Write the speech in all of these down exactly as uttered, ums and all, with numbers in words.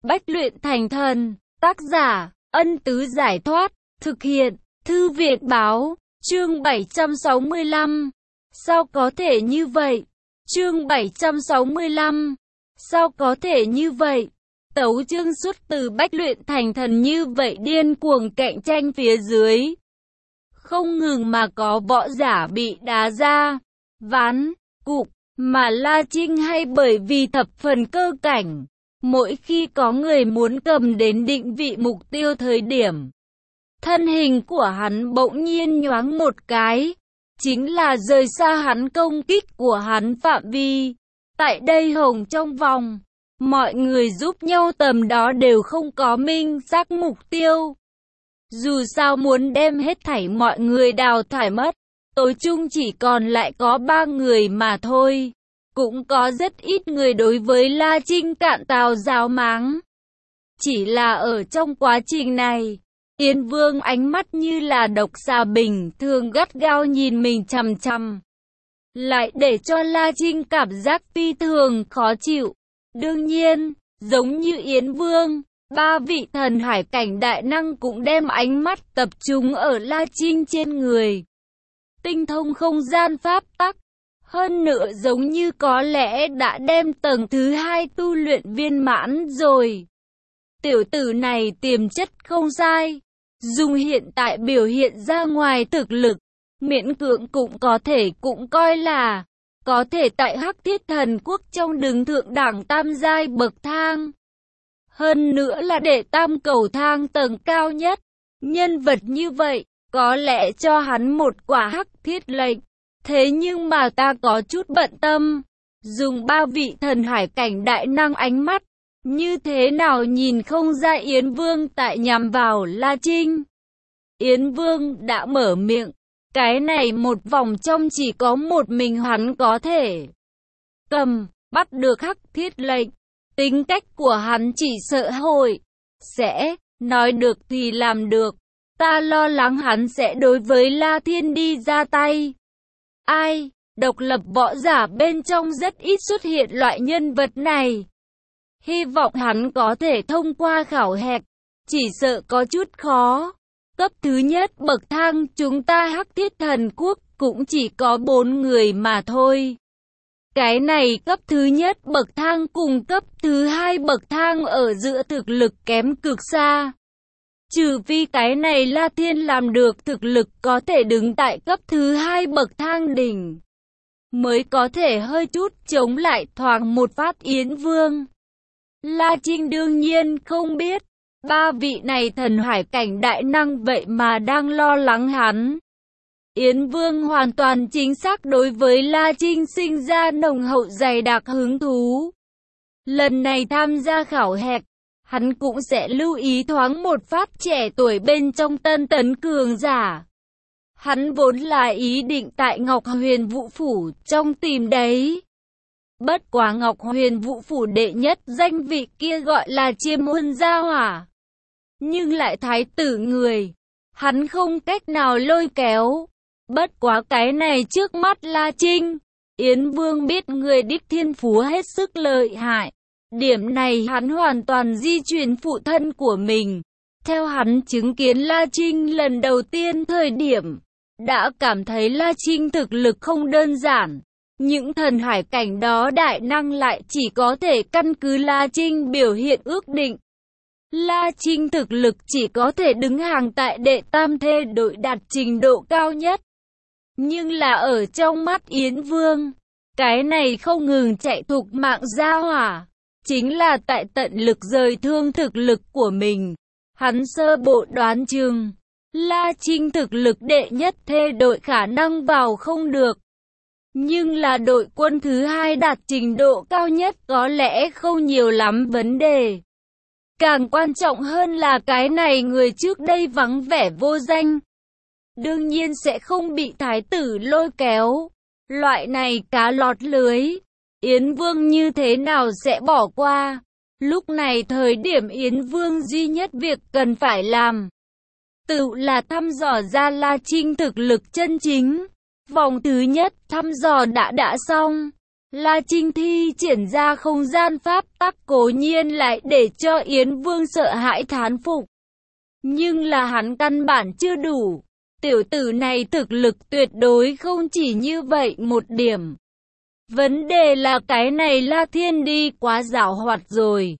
Bách luyện thành thần. Tác giả, Ân Tứ Giải Thoát. Thực hiện, Thư Viện Báo. Chương bảy trăm sáu mươi lăm. Sao có thể như vậy? Chương bảy trăm sáu mươi lăm. Sao có thể như vậy? Tấu chương xuất từ Bách luyện thành thần như vậy điên cuồng cạnh tranh phía dưới. Không ngừng mà có võ giả bị đá ra, ván, cục, mà La Trinh hay bởi vì thập phần cơ cảnh. Mỗi khi có người muốn cầm đến định vị mục tiêu thời điểm, thân hình của hắn bỗng nhiên nhoáng một cái, chính là rời xa hắn công kích của hắn phạm vi. Tại đây hồng trong vòng, mọi người giúp nhau tầm đó đều không có minh xác mục tiêu. Dù sao muốn đem hết thảy mọi người đào thải mất, tối chung chỉ còn lại có ba người mà thôi. Cũng có rất ít người đối với La Trinh cạn tào giáo máng. Chỉ là ở trong quá trình này, Yến Vương ánh mắt như là độc xà bình thường gắt gao nhìn mình chằm chằm, lại để cho La Trinh cảm giác phi thường khó chịu. Đương nhiên, giống như Yến Vương, ba vị thần hải cảnh đại năng cũng đem ánh mắt tập trung ở La Trinh trên người. Tinh thông không gian pháp tắc, hơn nữa giống như có lẽ đã đem tầng thứ hai tu luyện viên mãn rồi. Tiểu tử này tiềm chất không sai, dùng hiện tại biểu hiện ra ngoài thực lực, miễn cưỡng cũng có thể cũng coi là có thể tại Hắc Thiết Thần Quốc trong đứng thượng đẳng tam giai bậc thang. Hơn nữa là đệ tam cầu thang tầng cao nhất. Nhân vật như vậy, có lẽ cho hắn một quả hắc thiết lệnh. Thế nhưng mà ta có chút bận tâm. Dùng ba vị thần hải cảnh đại năng ánh mắt, như thế nào nhìn không ra Yến Vương tại nhằm vào La Trinh. Yến Vương đã mở miệng. Cái này một vòng trong chỉ có một mình hắn có thể cầm, bắt được hắc thiết lệnh. Tính cách của hắn chỉ sợ hội sẽ nói được thì làm được. Ta lo lắng hắn sẽ đối với La Thiên đi ra tay. Ai, độc lập võ giả bên trong rất ít xuất hiện loại nhân vật này. Hy vọng hắn có thể thông qua khảo hạch, chỉ sợ có chút khó. Cấp thứ nhất bậc thang chúng ta Hắc Thiết Thần Quốc cũng chỉ có bốn người mà thôi. Cái này cấp thứ nhất bậc thang cùng cấp thứ hai bậc thang ở giữa thực lực kém cực xa. Trừ phi cái này La Thiên làm được thực lực có thể đứng tại cấp thứ hai bậc thang đỉnh, mới có thể hơi chút chống lại thoáng một phát Yến Vương. La Trinh đương nhiên không biết, ba vị này thần hải cảnh đại năng vậy mà đang lo lắng hắn. Yến Vương hoàn toàn chính xác đối với La Trinh sinh ra nồng hậu dày đặc hứng thú. Lần này tham gia khảo hạch, hắn cũng sẽ lưu ý thoáng một phát trẻ tuổi bên trong tân tấn cường giả. Hắn vốn là ý định tại Ngọc Huyền Vũ Phủ trong tìm đấy. Bất quá Ngọc Huyền Vũ Phủ đệ nhất danh vị kia gọi là Chiêm Huân Gia Hỏa. Nhưng lại thái tử người, hắn không cách nào lôi kéo. Bất quá cái này trước mắt La Trinh, Yến Vương biết người đích thiên phú hết sức lợi hại. Điểm này hắn hoàn toàn di chuyển phụ thân của mình. Theo hắn chứng kiến La Trinh lần đầu tiên thời điểm, đã cảm thấy La Trinh thực lực không đơn giản. Những thần hải cảnh đó đại năng lại chỉ có thể căn cứ La Trinh biểu hiện ước định. La Trinh thực lực chỉ có thể đứng hàng tại đệ tam thê đội đạt trình độ cao nhất. Nhưng là ở trong mắt Yến Vương, cái này không ngừng chạy thục mạng gia hỏa, chính là tại tận lực rời thương thực lực của mình. Hắn sơ bộ đoán chừng, La Trinh thực lực đệ nhất thê đội khả năng vào không được. Nhưng là đội quân thứ hai đạt trình độ cao nhất có lẽ không nhiều lắm vấn đề. Càng quan trọng hơn là cái này người trước đây vắng vẻ vô danh, đương nhiên sẽ không bị thái tử lôi kéo. Loại này cá lọt lưới, Yến Vương như thế nào sẽ bỏ qua. Lúc này thời điểm Yến Vương duy nhất việc cần phải làm, tự là thăm dò ra La Trinh thực lực chân chính. Vòng thứ nhất thăm dò đã đã xong, La Trinh thi triển ra không gian pháp tắc cố nhiên lại để cho Yến Vương sợ hãi thán phục. Nhưng là hắn căn bản chưa đủ. Tiểu tử này thực lực tuyệt đối không chỉ như vậy một điểm. Vấn đề là cái này La Thiên đi quá giảo hoạt rồi.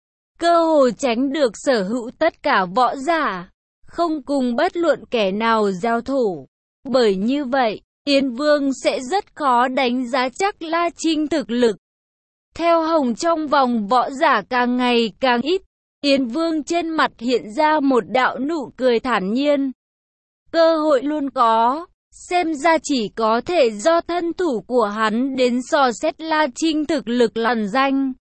Cơ hồ tránh được sở hữu tất cả võ giả, không cùng bất luận kẻ nào giao thủ. Bởi như vậy, Yến Vương sẽ rất khó đánh giá chắc La Trinh thực lực. Theo Hồng trong vòng võ giả càng ngày càng ít, Yến Vương trên mặt hiện ra một đạo nụ cười thản nhiên. Cơ hội luôn có, xem ra chỉ có thể do thân thủ của hắn đến dò xét La Trinh thực lực lằn danh.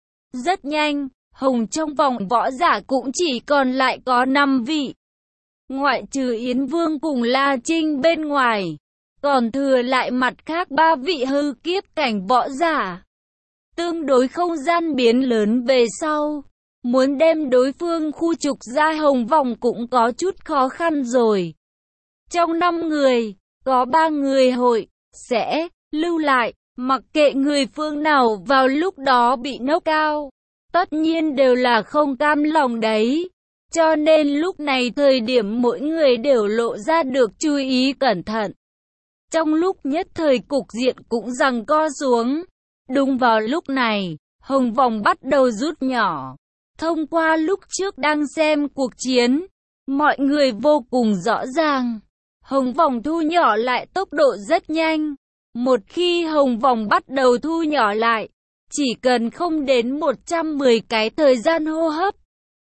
Rất nhanh, Hồng trong vòng võ giả cũng chỉ còn lại có năm vị. Ngoại trừ Yến Vương cùng La Trinh bên ngoài, còn thừa lại mặt khác ba vị hư kiếp cảnh võ giả. Tương đối không gian biến lớn về sau, muốn đem đối phương khu trục ra Hồng vòng cũng có chút khó khăn rồi. Trong năm người, có ba người hội sẽ lưu lại, mặc kệ người phương nào vào lúc đó bị knock out, tất nhiên đều là không cam lòng đấy. Cho nên lúc này thời điểm mỗi người đều lộ ra được chú ý cẩn thận. Trong lúc nhất thời cục diện cũng giằng co xuống. Đúng vào lúc này, Hồng vòng bắt đầu rút nhỏ. Thông qua lúc trước đang xem cuộc chiến, mọi người vô cùng rõ ràng. Hồng vòng thu nhỏ lại tốc độ rất nhanh. Một khi Hồng vòng bắt đầu thu nhỏ lại, chỉ cần không đến một trăm mười cái thời gian hô hấp,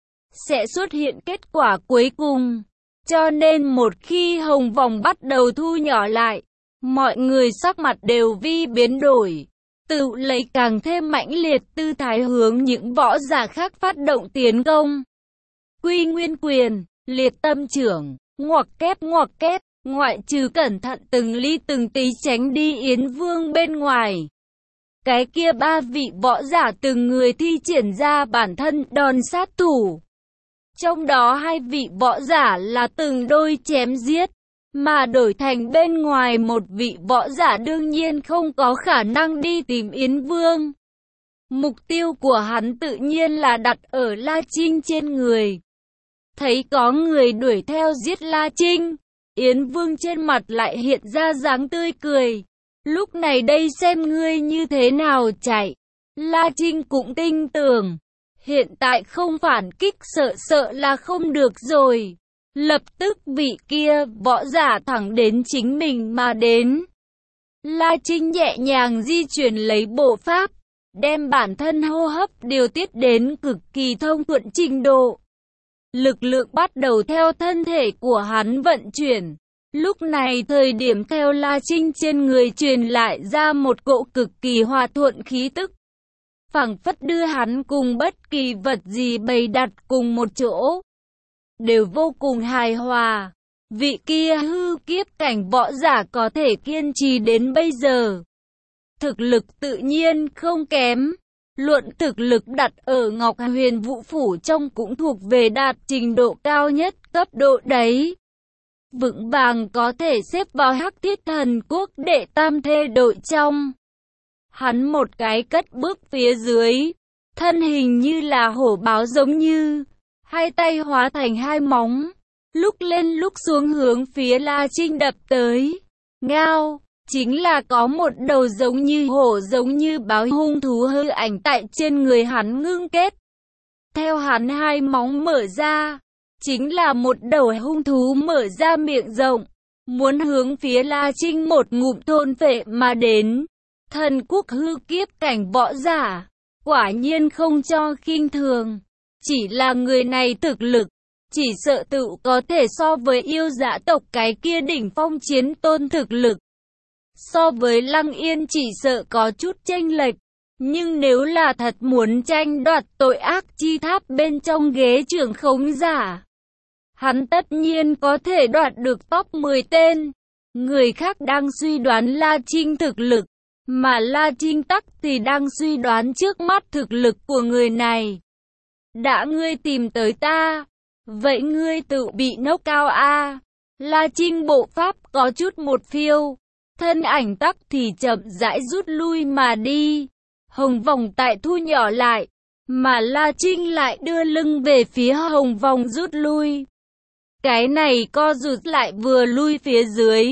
sẽ xuất hiện kết quả cuối cùng. Cho nên một khi Hồng vòng bắt đầu thu nhỏ lại, mọi người sắc mặt đều vi biến đổi. Tự lấy càng thêm mãnh liệt tư thái hướng những võ giả khác phát động tiến công. Quy nguyên quyền, liệt tâm trưởng, ngoặc kép ngoặc kép, ngoại trừ cẩn thận từng ly từng tí tránh đi Yến Vương bên ngoài. Cái kia ba vị võ giả từng người thi triển ra bản thân đòn sát thủ. Trong đó hai vị võ giả là từng đôi chém giết, mà đổi thành bên ngoài một vị võ giả đương nhiên không có khả năng đi tìm Yến Vương. Mục tiêu của hắn tự nhiên là đặt ở La Trinh trên người. Thấy có người đuổi theo giết La Trinh, Yến Vương trên mặt lại hiện ra dáng tươi cười. Lúc này đây xem ngươi như thế nào chạy. La Trinh cũng tin tưởng. Hiện tại không phản kích sợ sợ là không được rồi. Lập tức vị kia võ giả thẳng đến chính mình mà đến. La Trinh nhẹ nhàng di chuyển lấy bộ pháp, đem bản thân hô hấp điều tiết đến cực kỳ thông thuận trình độ. Lực lượng bắt đầu theo thân thể của hắn vận chuyển. Lúc này thời điểm theo La Trinh trên người truyền lại ra một cỗ cực kỳ hòa thuận khí tức. Phảng phất đưa hắn cùng bất kỳ vật gì bày đặt cùng một chỗ, đều vô cùng hài hòa. Vị kia hư kiếp cảnh võ giả có thể kiên trì đến bây giờ. Thực lực tự nhiên không kém. Luận thực lực đặt ở Ngọc Huyền Vũ Phủ trong cũng thuộc về đạt trình độ cao nhất cấp độ đấy. Vững vàng có thể xếp vào Hắc Thiết Thần Quốc đệ tam thê đội trong. Hắn một cái cất bước phía dưới, thân hình như là hổ báo giống như, hai tay hóa thành hai móng, lúc lên lúc xuống hướng phía La Trinh đập tới. Ngao, chính là có một đầu giống như hổ giống như báo hung thú hư ảnh tại trên người hắn ngưng kết. Theo hắn hai móng mở ra, chính là một đầu hung thú mở ra miệng rộng, muốn hướng phía La Trinh một ngụm thôn phệ mà đến. Thần quốc hư kiếp cảnh võ giả, quả nhiên không cho khinh thường. Chỉ là người này thực lực, chỉ sợ tự có thể so với yêu dã tộc cái kia đỉnh phong chiến tôn thực lực. So với Lăng Yên chỉ sợ có chút chênh lệch. Nhưng nếu là thật muốn tranh đoạt tội ác chi tháp bên trong ghế trưởng khống giả, hắn tất nhiên có thể đoạt được top mười tên. Người khác đang suy đoán La Trinh thực lực, mà La Trinh tắc thì đang suy đoán trước mắt thực lực của người này. Đã ngươi tìm tới ta, vậy ngươi tự bị knock out a. La Trinh bộ pháp có chút một phiêu, thân ảnh tắc thì chậm rãi rút lui mà đi. Hồng vòng tại thu nhỏ lại, mà La Trinh lại đưa lưng về phía hồng vòng rút lui. Cái này co rụt lại vừa lui phía dưới,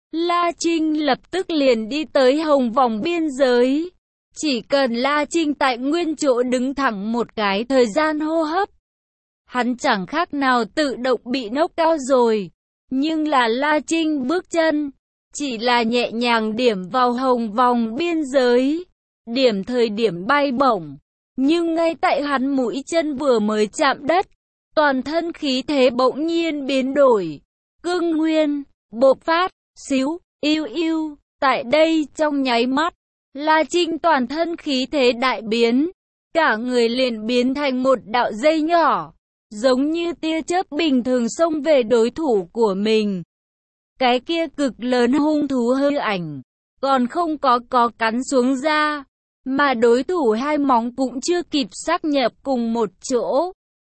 La Trinh lập tức liền đi tới hồng vòng biên giới. Chỉ cần La Trinh tại nguyên chỗ đứng thẳng một cái thời gian hô hấp, hắn chẳng khác nào tự động bị nốc cao rồi. Nhưng là La Trinh bước chân, chỉ là nhẹ nhàng điểm vào hồng vòng biên giới, điểm thời điểm bay bổng. Nhưng ngay tại hắn mũi chân vừa mới chạm đất, toàn thân khí thế bỗng nhiên biến đổi. Cương nguyên, bộc phát, xíu, yêu yêu, tại đây trong nháy mắt, La Trinh toàn thân khí thế đại biến, cả người liền biến thành một đạo dây nhỏ, giống như tia chớp bình thường xông về đối thủ của mình. Cái kia cực lớn hung thú hư ảnh, còn không có có cắn xuống ra, mà đối thủ hai móng cũng chưa kịp xác nhập cùng một chỗ.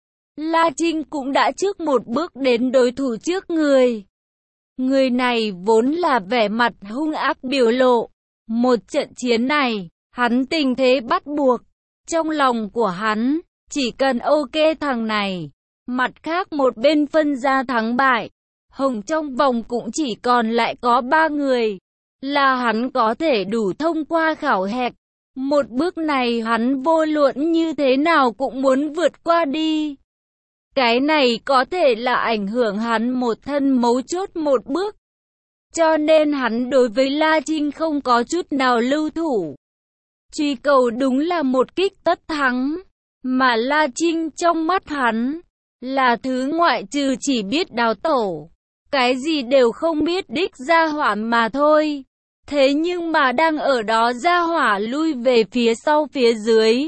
La Trinh cũng đã trước một bước đến đối thủ trước người. Người này vốn là vẻ mặt hung ác biểu lộ. Một trận chiến này, hắn tình thế bắt buộc. Trong lòng của hắn, chỉ cần ok thằng này, mặt khác một bên phân ra thắng bại. Hồng trong vòng cũng chỉ còn lại có ba người, là hắn có thể đủ thông qua khảo hạch. Một bước này hắn vô luận như thế nào cũng muốn vượt qua đi. Cái này có thể là ảnh hưởng hắn một thân mấu chốt một bước. Cho nên hắn đối với La Trinh không có chút nào lưu thủ. Truy cầu đúng là một kích tất thắng. Mà La Trinh trong mắt hắn là thứ ngoại trừ chỉ biết đào tổ, cái gì đều không biết đích ra hỏa mà thôi. Thế nhưng mà đang ở đó ra hỏa lui về phía sau phía dưới,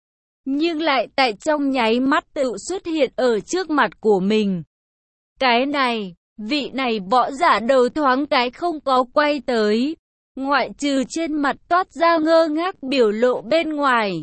nhưng lại tại trong nháy mắt tự xuất hiện ở trước mặt của mình. Cái này, vị này võ giả đầu thoáng cái không có quay tới, ngoại trừ trên mặt toát ra ngơ ngác biểu lộ bên ngoài,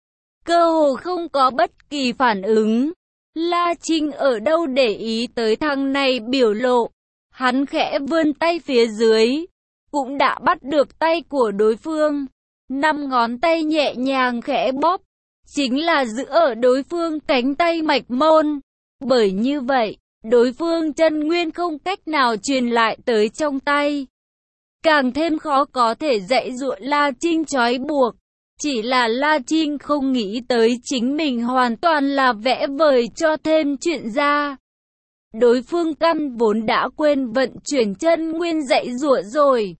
cơ hồ không có bất kỳ phản ứng. La Trinh ở đâu để ý tới thằng này biểu lộ, hắn khẽ vươn tay phía dưới, cũng đã bắt được tay của đối phương. Năm ngón tay nhẹ nhàng khẽ bóp, chính là giữ ở đối phương cánh tay mạch môn. Bởi như vậy, đối phương chân nguyên không cách nào truyền lại tới trong tay, càng thêm khó có thể dạy dỗ La Trinh trói buộc. Chỉ là La Trinh không nghĩ tới chính mình hoàn toàn là vẽ vời cho thêm chuyện ra. Đối phương căn vốn đã quên vận chuyển chân nguyên dạy dỗ rồi.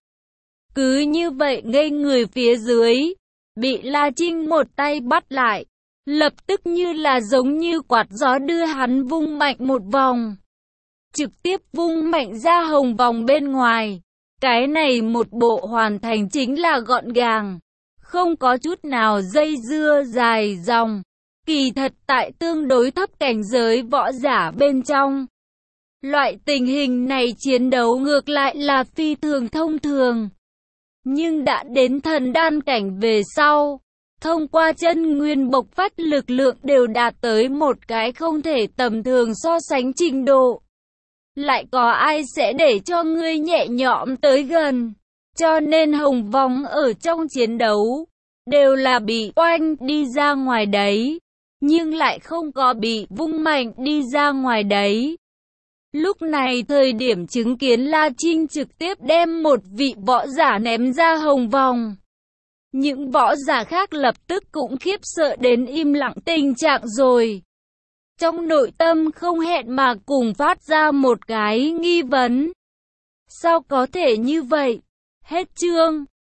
Cứ như vậy ngây người phía dưới, bị La Trinh một tay bắt lại, lập tức như là giống như quạt gió đưa hắn vung mạnh một vòng. Trực tiếp vung mạnh ra hồng vòng bên ngoài. Cái này một bộ hoàn thành chính là gọn gàng, không có chút nào dây dưa dài dòng. Kỳ thật tại tương đối thấp cảnh giới võ giả bên trong, loại tình hình này chiến đấu ngược lại là phi thường thông thường. Nhưng đã đến thần đan cảnh về sau, thông qua chân nguyên bộc phát lực lượng đều đạt tới một cái không thể tầm thường so sánh trình độ. Lại có ai sẽ để cho ngươi nhẹ nhõm tới gần. Cho nên hồng vòng ở trong chiến đấu đều là bị oanh đi ra ngoài đấy, nhưng lại không có bị vung mạnh đi ra ngoài đấy. Lúc này thời điểm chứng kiến La Trinh trực tiếp đem một vị võ giả ném ra hồng vòng, những võ giả khác lập tức cũng khiếp sợ đến im lặng tình trạng rồi. Trong nội tâm không hẹn mà cùng phát ra một cái nghi vấn. Sao có thể như vậy? Hết chương.